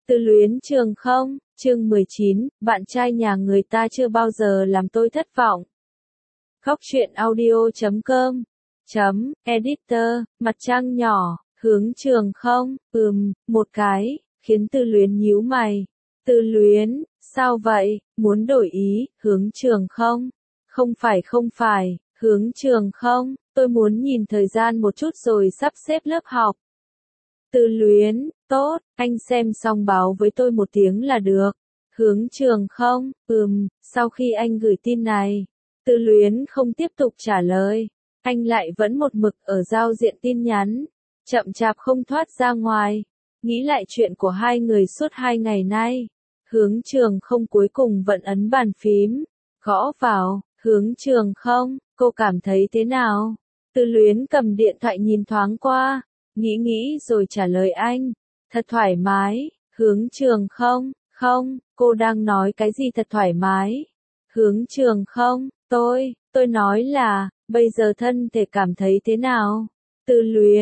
Từ luyến trường không, chương 19, bạn trai nhà người ta chưa bao giờ làm tôi thất vọng. Khóc chuyện audio.com Editor, mặt trăng nhỏ, hướng trường không, một cái, khiến Từ luyến nhíu mày. Từ luyến, sao vậy, muốn đổi ý, hướng trường không? Không phải, hướng trường không, tôi muốn nhìn thời gian một chút rồi sắp xếp lớp học. Từ luyến, tốt, anh xem xong báo với tôi một tiếng là được. Hướng trường không, sau khi anh gửi tin này, Từ luyến không tiếp tục trả lời. Anh lại vẫn một mực ở giao diện tin nhắn, chậm chạp không thoát ra ngoài. Nghĩ lại chuyện của hai người suốt 2 ngày nay. Hướng trường không cuối cùng vẫn ấn bàn phím, gõ vào, hướng trường không, cô cảm thấy thế nào? Từ luyến cầm điện thoại nhìn thoáng qua, nghĩ rồi trả lời anh. Thật thoải mái, hướng trường không, cô đang nói cái gì thật thoải mái? Hướng trường không, tôi nói là, bây giờ thân thể cảm thấy thế nào? Từ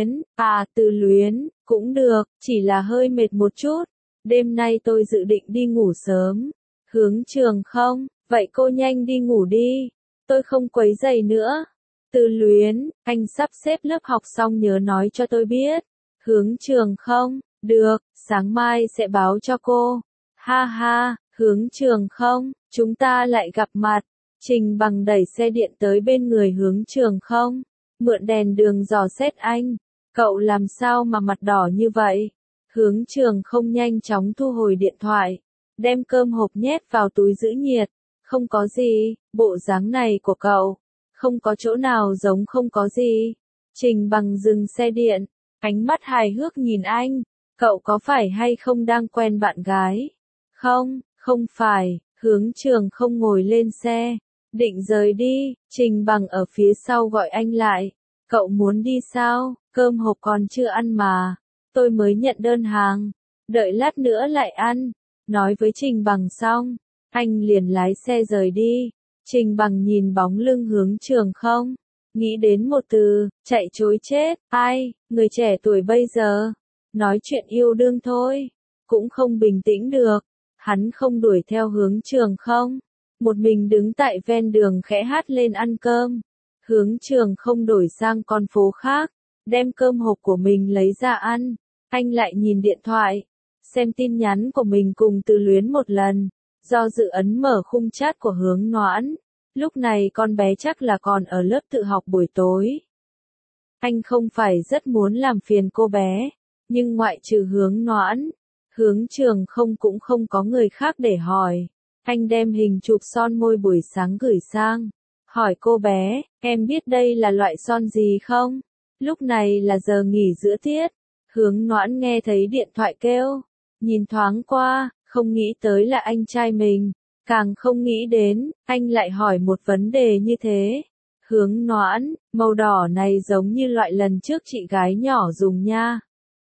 luyến, cũng được, chỉ là hơi mệt một chút. Đêm nay tôi dự định đi ngủ sớm. Hướng trường không, vậy cô nhanh đi ngủ đi. Tôi không quấy rầy nữa. Từ luyến, anh sắp xếp lớp học xong nhớ nói cho tôi biết. Hướng trường không, được, sáng mai sẽ báo cho cô. Ha ha, hướng trường không, chúng ta lại gặp mặt. Trình Bằng đẩy xe điện tới bên người hướng trường không, mượn đèn đường dò xét anh. Cậu làm sao mà mặt đỏ như vậy? Hướng trường không nhanh chóng thu hồi điện thoại, đem cơm hộp nhét vào túi giữ nhiệt. Không có gì, bộ dáng này của cậu, không có chỗ nào giống không có gì. Trình Bằng dừng xe điện, ánh mắt hài hước nhìn anh. Cậu có phải hay không đang quen bạn gái? Không phải, hướng trường không ngồi lên xe, định rời đi. Trình Bằng ở phía sau gọi anh lại. Cậu muốn đi sao? Cơm hộp còn chưa ăn mà. Tôi mới nhận đơn hàng. Đợi lát nữa lại ăn. Nói với Trình Bằng xong, anh liền lái xe rời đi. Trình Bằng nhìn bóng lưng hướng trường không, nghĩ đến một từ, chạy trối chết. Ai, người trẻ tuổi bây giờ, nói chuyện yêu đương thôi, cũng không bình tĩnh được. Hắn không đuổi theo hướng trường không, một mình đứng tại ven đường khẽ hát lên ăn cơm. Hướng trường không đổi sang con phố khác, đem cơm hộp của mình lấy ra ăn. Anh lại nhìn điện thoại, xem tin nhắn của mình cùng Từ luyến một lần, do dự ấn mở khung chat của hướng Noãn. Lúc này con bé chắc là còn ở lớp tự học buổi tối. Anh không phải rất muốn làm phiền cô bé, nhưng ngoại trừ hướng Noãn, hướng trường không cũng không có người khác để hỏi. Anh đem hình chụp son môi buổi sáng gửi sang, hỏi cô bé, em biết đây là loại son gì không? Lúc này là giờ nghỉ giữa tiết. Hướng Noãn nghe thấy điện thoại kêu, nhìn thoáng qua, không nghĩ tới là anh trai mình, càng không nghĩ đến, anh lại hỏi một vấn đề như thế. Hướng Noãn, màu đỏ này giống như loại lần trước chị gái nhỏ dùng nha.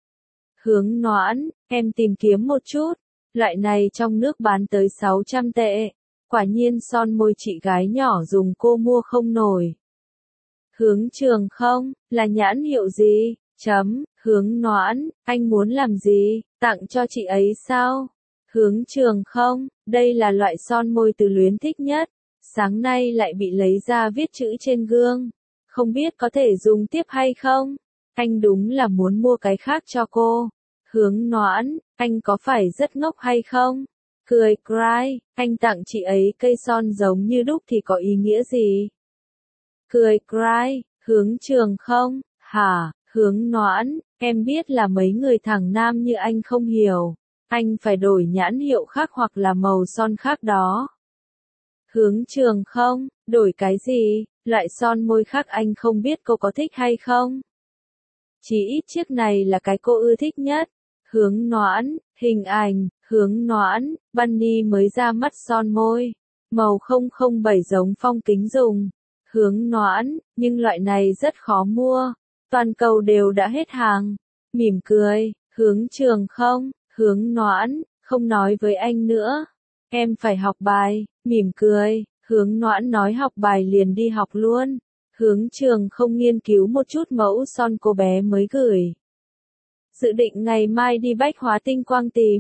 Hướng Noãn, em tìm kiếm một chút, loại này trong nước bán tới 600 tệ, quả nhiên son môi chị gái nhỏ dùng cô mua không nổi. Hướng trường không, là nhãn hiệu gì? Hướng Noãn, anh muốn làm gì, tặng cho chị ấy sao? Hướng trường không, đây là loại son môi Từ luyến thích nhất, sáng nay lại bị lấy ra viết chữ trên gương, không biết có thể dùng tiếp hay không? Anh đúng là muốn mua cái khác cho cô. Hướng Noãn, anh có phải rất ngốc hay không? Cười cry, anh tặng chị ấy cây son giống như đúc thì có ý nghĩa gì? Cười cry, hướng trường không, hả? Hướng Noãn, em biết là mấy người thằng nam như anh không hiểu. Anh phải đổi nhãn hiệu khác hoặc là màu son khác đó. Hướng trường không, đổi cái gì, loại son môi khác anh không biết cô có thích hay không? Chỉ ít chiếc này là cái cô ưa thích nhất. Hướng Noãn, hình ảnh, hướng Noãn, Bunny mới ra mắt son môi. Màu 007 giống Phong Kính dùng. Hướng Noãn, nhưng loại này rất khó mua. Toàn cầu đều đã hết hàng. Mỉm cười, hướng trường không, hướng Noãn, không nói với anh nữa. Em phải học bài, mỉm cười, hướng Noãn nói học bài liền đi học luôn. Hướng trường không nghiên cứu một chút mẫu son cô bé mới gửi. Dự định ngày mai đi Bách Hóa Tinh Quang tìm.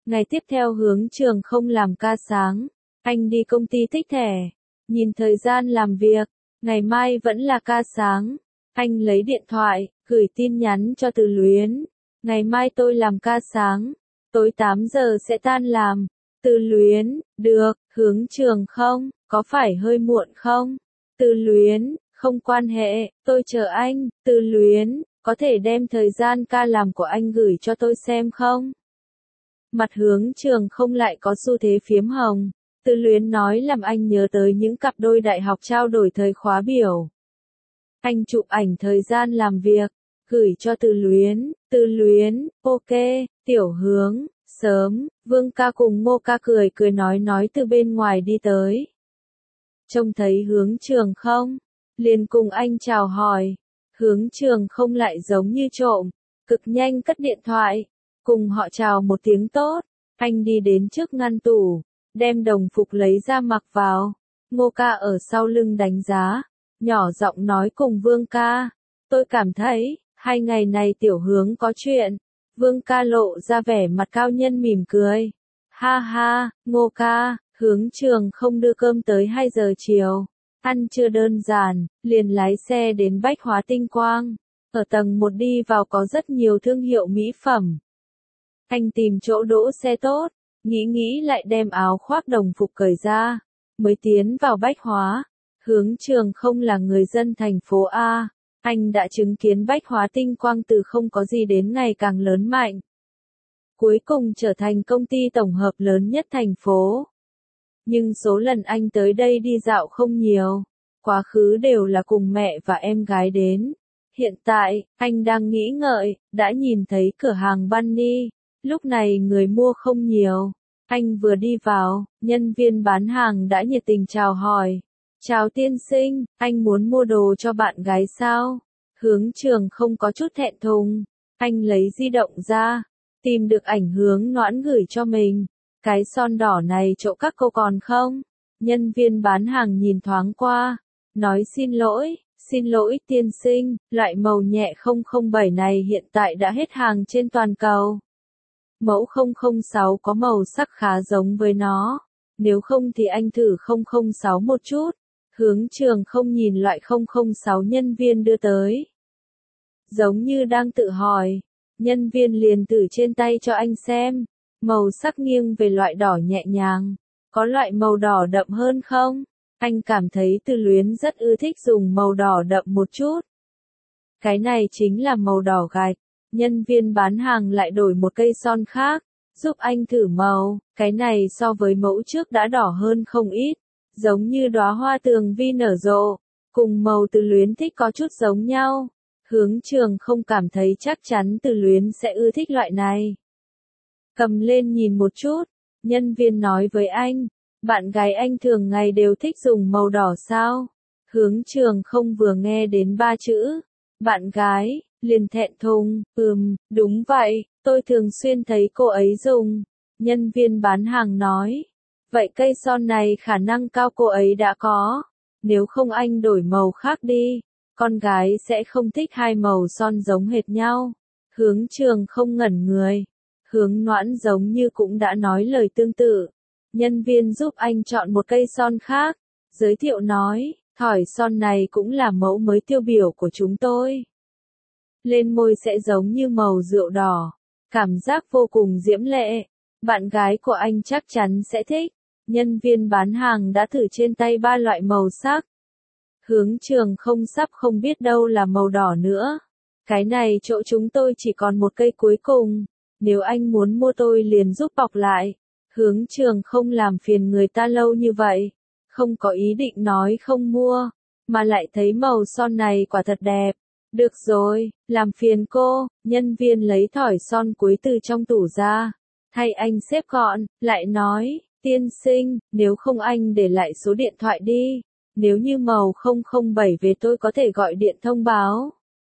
Ngày tiếp theo hướng trường không làm ca sáng. Anh đi công ty tích thẻ. Nhìn thời gian làm việc. Ngày mai vẫn là ca sáng. Anh lấy điện thoại, gửi tin nhắn cho Từ Luyến. Ngày mai tôi làm ca sáng. Tối 8 giờ sẽ tan làm. Từ Luyến, được, hướng trường không, có phải hơi muộn không? Từ Luyến, không quan hệ, tôi chờ anh. Từ Luyến, có thể đem thời gian ca làm của anh gửi cho tôi xem không? Mặt hướng trường không lại có xu thế phiếm hồng. Từ Luyến nói làm anh nhớ tới những cặp đôi đại học trao đổi thời khóa biểu. Anh chụp ảnh thời gian làm việc, gửi cho Từ Luyến. Từ Luyến, ok, tiểu hướng, sớm. Vương ca cùng Ngô ca cười cười nói từ bên ngoài đi tới. Trông thấy hướng trường không? Liền cùng anh chào hỏi. Hướng trường không lại giống như trộm, cực nhanh cất điện thoại. Cùng họ chào một tiếng tốt. Anh đi đến trước ngăn tủ, đem đồng phục lấy ra mặc vào. Ngô ca ở sau lưng đánh giá, nhỏ giọng nói cùng Vương ca. Tôi cảm thấy, 2 ngày này tiểu hướng có chuyện. Vương ca lộ ra vẻ mặt cao nhân mỉm cười. Ha ha, Ngô ca, hướng trường không đưa cơm tới 2 giờ chiều. Ăn chưa đơn giản, liền lái xe đến Bách Hóa Tinh Quang. Ở tầng 1 đi vào có rất nhiều thương hiệu mỹ phẩm. Anh tìm chỗ đỗ xe tốt, nghĩ lại đem áo khoác đồng phục cởi ra, mới tiến vào Bách Hóa. Hướng trường không là người dân thành phố A. Anh đã chứng kiến Bách Hóa Tinh Quang từ không có gì đến ngày càng lớn mạnh. Cuối cùng trở thành công ty tổng hợp lớn nhất thành phố. Nhưng số lần anh tới đây đi dạo không nhiều. Quá khứ đều là cùng mẹ và em gái đến. Hiện tại, anh đang nghĩ ngợi, đã nhìn thấy cửa hàng Bunny. Lúc này người mua không nhiều. Anh vừa đi vào, nhân viên bán hàng đã nhiệt tình chào hỏi. Chào tiên sinh, anh muốn mua đồ cho bạn gái sao? Hướng trường không có chút thẹn thùng. Anh lấy di động ra, tìm được ảnh hướng Noãn gửi cho mình. Cái son đỏ này chỗ các cô còn không? Nhân viên bán hàng nhìn thoáng qua, nói xin lỗi tiên sinh, loại màu nhẹ 007 này hiện tại đã hết hàng trên toàn cầu. Mẫu 006 có màu sắc khá giống với nó, nếu không thì anh thử 006 một chút. Hướng trường không nhìn loại 006 nhân viên đưa tới. Giống như đang tự hỏi, nhân viên liền từ trên tay cho anh xem. Màu sắc nghiêng về loại đỏ nhẹ nhàng. Có loại màu đỏ đậm hơn không? Anh cảm thấy Từ Luyến rất ưa thích dùng màu đỏ đậm một chút. Cái này chính là màu đỏ gạch. Nhân viên bán hàng lại đổi một cây son khác, giúp anh thử màu. Cái này so với mẫu trước đã đỏ hơn không ít. Giống như đóa hoa tường vi nở rộ. Cùng màu Từ Luyến thích có chút giống nhau. Hướng trường không cảm thấy chắc chắn Từ Luyến sẽ ưa thích loại này. Cầm lên nhìn một chút, nhân viên nói với anh, bạn gái anh thường ngày đều thích dùng màu đỏ sao? Hướng trường không vừa nghe đến 3 chữ, bạn gái, liền thẹn thùng, đúng vậy, tôi thường xuyên thấy cô ấy dùng. Nhân viên bán hàng nói, vậy cây son này khả năng cao cô ấy đã có, nếu không anh đổi màu khác đi, con gái sẽ không thích 2 màu son giống hệt nhau. Hướng trường không ngẩn người. Hướng Noãn giống như cũng đã nói lời tương tự. Nhân viên giúp anh chọn một cây son khác, giới thiệu nói, thỏi son này cũng là mẫu mới tiêu biểu của chúng tôi. Lên môi sẽ giống như màu rượu đỏ, cảm giác vô cùng diễm lệ. Bạn gái của anh chắc chắn sẽ thích. Nhân viên bán hàng đã thử trên tay 3 loại màu sắc. Hướng trường không sắp không biết đâu là màu đỏ nữa. Cái này chỗ chúng tôi chỉ còn một cây cuối cùng. Nếu anh muốn mua tôi liền giúp bọc lại. Hướng trường không làm phiền người ta lâu như vậy. Không có ý định nói không mua. Mà lại thấy màu son này quả thật đẹp. Được rồi, làm phiền cô. Nhân viên lấy thỏi son cuối từ trong tủ ra. Thay anh xếp gọn, lại nói, tiên sinh, nếu không anh để lại số điện thoại đi. Nếu như màu 007 về tôi có thể gọi điện thông báo.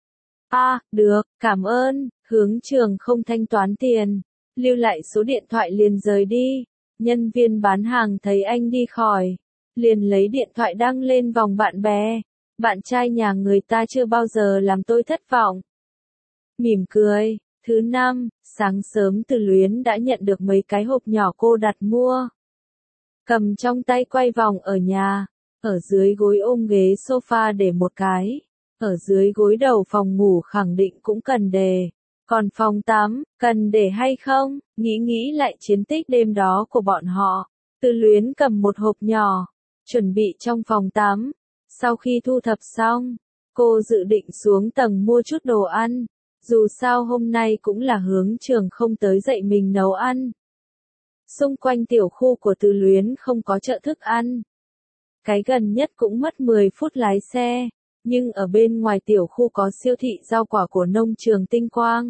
Được, cảm ơn. Hướng trường không thanh toán tiền, lưu lại số điện thoại liền rời đi. Nhân viên bán hàng thấy anh đi khỏi, liền lấy điện thoại đăng lên vòng bạn bè. Bạn trai nhà người ta chưa bao giờ làm tôi thất vọng. Mỉm cười, Thứ năm, sáng sớm Từ Luyến đã nhận được mấy cái hộp nhỏ cô đặt mua. Cầm trong tay quay vòng ở nhà, ở dưới gối ôm ghế sofa để một cái, ở dưới gối đầu phòng ngủ khẳng định cũng cần để. Còn phòng tắm, cần để hay không? Nghĩ lại chiến tích đêm đó của bọn họ. Từ Luyến cầm một hộp nhỏ, chuẩn bị trong phòng tắm. Sau khi thu thập xong, cô dự định xuống tầng mua chút đồ ăn. Dù sao hôm nay cũng là Hướng Trường không tới dạy mình nấu ăn. Xung quanh tiểu khu của Từ Luyến không có chợ thức ăn. Cái gần nhất cũng mất 10 phút lái xe. Nhưng ở bên ngoài tiểu khu có siêu thị rau quả của nông trường Tinh Quang.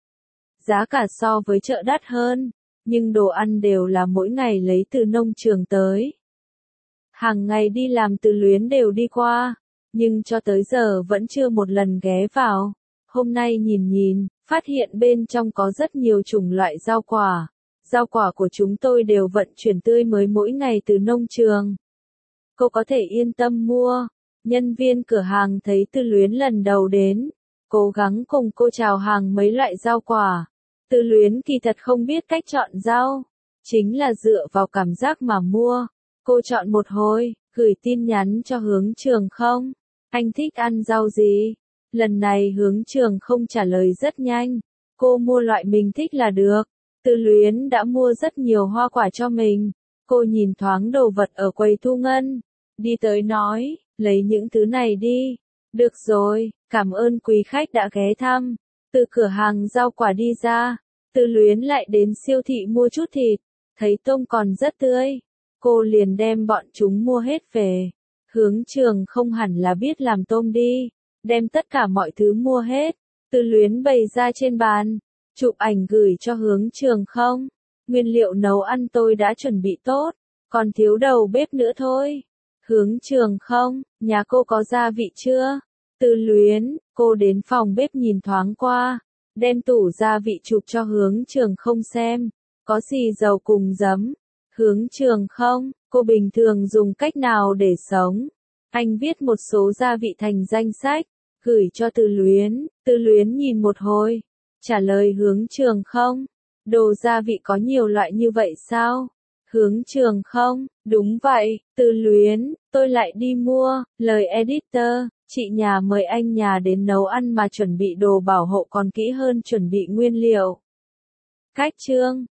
Giá cả so với chợ đắt hơn, nhưng đồ ăn đều là mỗi ngày lấy từ nông trường tới. Hàng ngày đi làm Từ Luyến đều đi qua, nhưng cho tới giờ vẫn chưa một lần ghé vào. Hôm nay nhìn, phát hiện bên trong có rất nhiều chủng loại rau quả. Rau quả của chúng tôi đều vận chuyển tươi mới mỗi ngày từ nông trường. Cô có thể yên tâm mua. Nhân viên cửa hàng thấy Từ Luyến lần đầu đến, cố gắng cùng cô chào hàng mấy loại rau quả. Từ Luyến kỳ thật không biết cách chọn rau, chính là dựa vào cảm giác mà mua. Cô chọn một hồi, gửi tin nhắn cho Hướng Trường không? Anh thích ăn rau gì? Lần này Hướng Trường không trả lời rất nhanh. Cô mua loại mình thích là được. Từ Luyến đã mua rất nhiều hoa quả cho mình. Cô nhìn thoáng đồ vật ở quầy thu ngân. Đi tới nói, lấy những thứ này đi. Được rồi, cảm ơn quý khách đã ghé thăm. Từ cửa hàng rau quả đi ra, Từ Luyến lại đến siêu thị mua chút thịt. Thấy tôm còn rất tươi. Cô liền đem bọn chúng mua hết về. Hướng Trường không hẳn là biết làm tôm đi. Đem tất cả mọi thứ mua hết. Từ Luyến bày ra trên bàn. Chụp ảnh gửi cho Hướng Trường không? Nguyên liệu nấu ăn tôi đã chuẩn bị tốt. Còn thiếu đầu bếp nữa thôi. Hướng Trường không? Nhà cô có gia vị chưa? Từ Luyến, cô đến phòng bếp nhìn thoáng qua. Đem tủ gia vị chụp cho Hướng Trường không xem. Có xì dầu cùng giấm. Hướng Trường không? Cô bình thường dùng cách nào để sống? Anh viết một số gia vị thành danh sách. Gửi cho Từ Luyến. Từ Luyến nhìn một hồi. Trả lời Hướng Trường không? Đồ gia vị có nhiều loại như vậy sao? Hướng Trường không? Đúng vậy, Từ Luyến, tôi lại đi mua. Lời editor, chị nhà mời anh nhà đến nấu ăn mà chuẩn bị đồ bảo hộ còn kỹ hơn chuẩn bị nguyên liệu. Cách chương